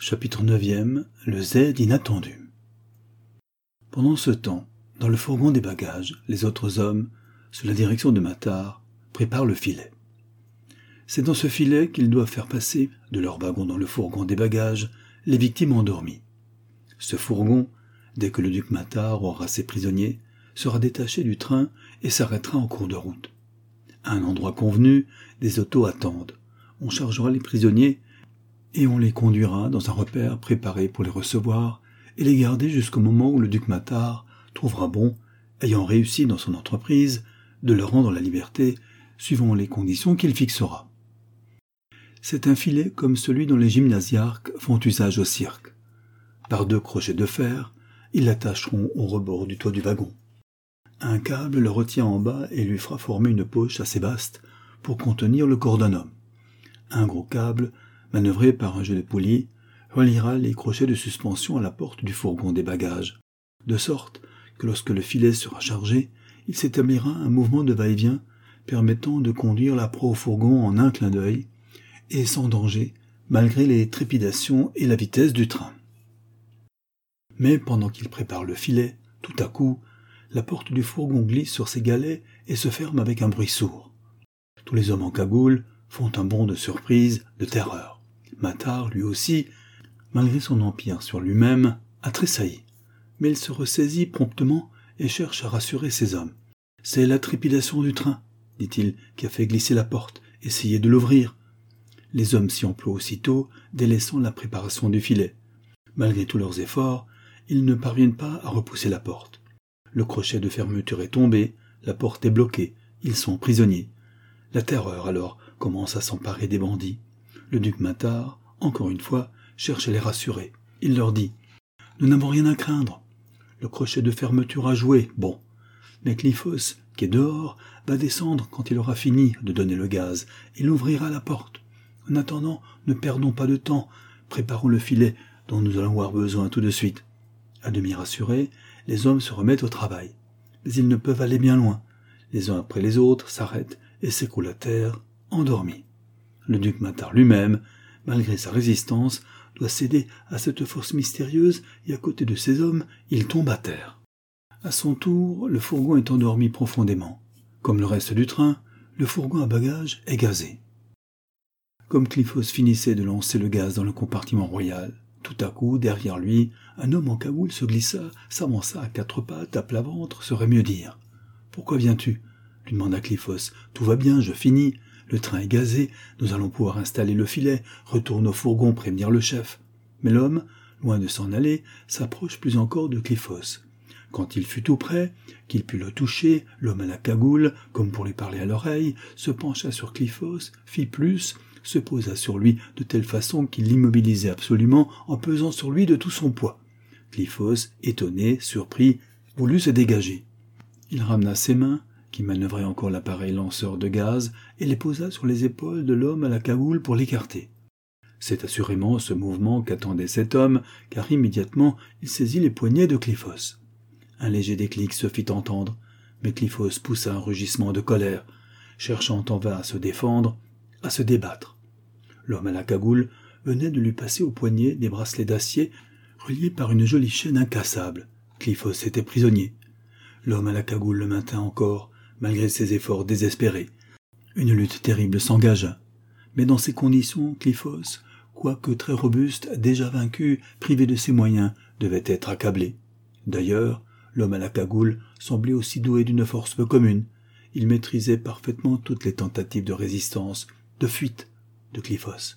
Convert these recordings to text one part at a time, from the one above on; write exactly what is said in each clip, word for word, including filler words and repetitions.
Chapitre neuvième. Le Z inattendu. Pendant ce temps, dans le fourgon des bagages, les autres hommes, sous la direction de Mattar, préparent le filet. C'est dans ce filet qu'ils doivent faire passer, de leur wagon dans le fourgon des bagages, les victimes endormies. Ce fourgon, dès que le duc Mattar aura ses prisonniers, sera détaché du train et s'arrêtera en cours de route. À un endroit convenu, des autos attendent. On chargera les prisonniers et on les conduira dans un repère préparé pour les recevoir et les garder jusqu'au moment où le duc Mattar trouvera bon, ayant réussi dans son entreprise, de leur rendre la liberté suivant les conditions qu'il fixera. C'est un filet comme celui dont les gymnasiarques font usage au cirque. Par deux crochets de fer, ils l'attacheront au rebord du toit du wagon. Un câble le retient en bas et lui fera former une poche assez vaste pour contenir le corps d'un homme. Un gros câble, manœuvré par un jeu de poulies, reliera les crochets de suspension à la porte du fourgon des bagages, de sorte que lorsque le filet sera chargé, il s'établira un mouvement de va-et-vient permettant de conduire la proie au fourgon en un clin d'œil, et sans danger, malgré les trépidations et la vitesse du train. Mais pendant qu'il prépare le filet, tout à coup, la porte du fourgon glisse sur ses galets et se ferme avec un bruit sourd. Tous les hommes en cagoule font un bond de surprise, de terreur. Mattar, lui aussi, malgré son empire sur lui-même, a tressailli. Mais il se ressaisit promptement et cherche à rassurer ses hommes. « C'est la trépidation du train, » dit-il, qui a fait glisser la porte. « Essayez de l'ouvrir. » Les hommes s'y emploient aussitôt, délaissant la préparation du filet. Malgré tous leurs efforts, ils ne parviennent pas à repousser la porte. Le crochet de fermeture est tombé, la porte est bloquée, ils sont prisonniers. La terreur, alors, commence à s'emparer des bandits. Le duc Mattar, encore une fois, cherche à les rassurer. Il leur dit « Nous n'avons rien à craindre. Le crochet de fermeture a joué, bon. Mais Cliphos, qui est dehors, va descendre quand il aura fini de donner le gaz. Il ouvrira la porte. En attendant, ne perdons pas de temps. Préparons le filet dont nous allons avoir besoin tout de suite. » À demi rassurés, les hommes se remettent au travail. Mais ils ne peuvent aller bien loin. Les uns après les autres s'arrêtent et s'écroulent à terre, endormis. Le duc Mattar lui-même, malgré sa résistance, doit céder à cette force mystérieuse et à côté de ses hommes, il tombe à terre. À son tour, le fourgon est endormi profondément. Comme le reste du train, le fourgon à bagages est gazé. Comme Cliphos finissait de lancer le gaz dans le compartiment royal, tout à coup, derrière lui, un homme en cagoule se glissa, s'avança à quatre pattes, à plat ventre, saurait mieux dire. « Pourquoi viens-tu » lui demanda Cliphos. « Tout va bien, je finis. Le train est gazé, nous allons pouvoir installer le filet, retourne au fourgon prévenir le chef. » Mais l'homme, loin de s'en aller, s'approche plus encore de Cliphos. Quand il fut tout près, qu'il put le toucher, l'homme à la cagoule, comme pour lui parler à l'oreille, se pencha sur Cliphos, fit plus, se posa sur lui de telle façon qu'il l'immobilisait absolument en pesant sur lui de tout son poids. Cliphos, étonné, surpris, voulut se dégager. Il ramena ses mains, qui manœuvrait encore l'appareil lanceur de gaz, et les posa sur les épaules de l'homme à la cagoule pour l'écarter. C'est assurément ce mouvement qu'attendait cet homme, car immédiatement il saisit les poignets de Cliphos. Un léger déclic se fit entendre, mais Cliphos poussa un rugissement de colère, cherchant en vain à se défendre, à se débattre. L'homme à la cagoule venait de lui passer au poignet des bracelets d'acier reliés par une jolie chaîne incassable. Cliphos était prisonnier. L'homme à la cagoule le maintint encore, malgré ses efforts désespérés. Une lutte terrible s'engagea. Mais dans ces conditions, Cliphos, quoique très robuste, déjà vaincu, privé de ses moyens, devait être accablé. D'ailleurs, l'homme à la cagoule semblait aussi doué d'une force peu commune. Il maîtrisait parfaitement toutes les tentatives de résistance, de fuite de Cliphos.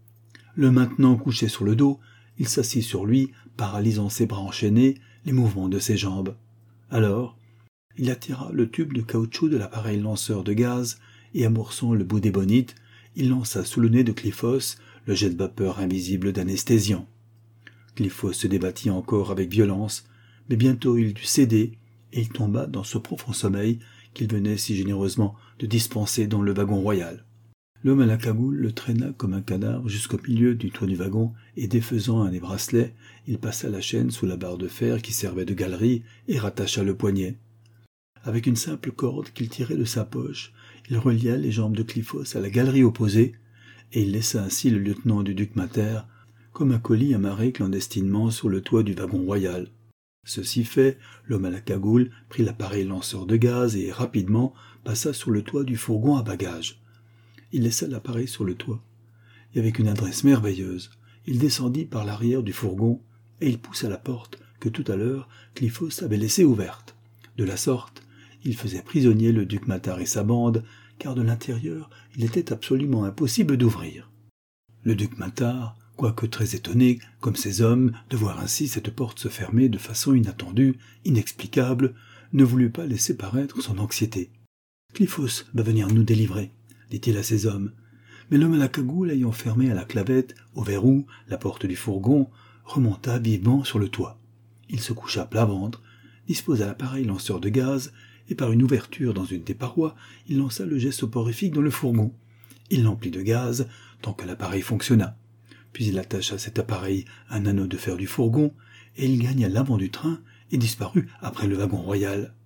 Le maintenant couché sur le dos, il s'assit sur lui, paralysant ses bras enchaînés, les mouvements de ses jambes. Alors, il attira le tube de caoutchouc de l'appareil lanceur de gaz et, amorçant le bout des bonites, il lança sous le nez de Cliphos le jet de vapeur invisible d'anesthésiant. Cliphos se débattit encore avec violence, mais bientôt il dut céder et il tomba dans ce profond sommeil qu'il venait si généreusement de dispenser dans le wagon royal. L'homme à la cagoule le traîna comme un canard jusqu'au milieu du toit du wagon et, défaisant un des bracelets, il passa la chaîne sous la barre de fer qui servait de galerie et rattacha le poignet. Avec une simple corde qu'il tirait de sa poche, il relia les jambes de Cliphos à la galerie opposée et il laissa ainsi le lieutenant du duc Mattar comme un colis amarré clandestinement sur le toit du wagon royal. Ceci fait, l'homme à la cagoule prit l'appareil lanceur de gaz et rapidement passa sur le toit du fourgon à bagages. Il laissa l'appareil sur le toit. Et avec une adresse merveilleuse, il descendit par l'arrière du fourgon et il poussa la porte que tout à l'heure Cliphos avait laissée ouverte. De la sorte, il faisait prisonnier le duc Mathar et sa bande, car de l'intérieur, il était absolument impossible d'ouvrir. Le duc Mathar, quoique très étonné, comme ses hommes, de voir ainsi cette porte se fermer de façon inattendue, inexplicable, ne voulut pas laisser paraître son anxiété. « Cliphos va venir nous délivrer », dit-il à ses hommes. Mais l'homme à la cagoule ayant fermé à la clavette, au verrou, la porte du fourgon, remonta vivement sur le toit. Il se coucha plat ventre, disposa l'appareil lanceur de gaz, et par une ouverture dans une des parois, il lança le jet soporifique dans le fourgon. Il l'emplit de gaz, tant que l'appareil fonctionna. Puis il attacha cet appareil à un anneau de fer du fourgon, et il gagna l'avant du train et disparut après le wagon royal.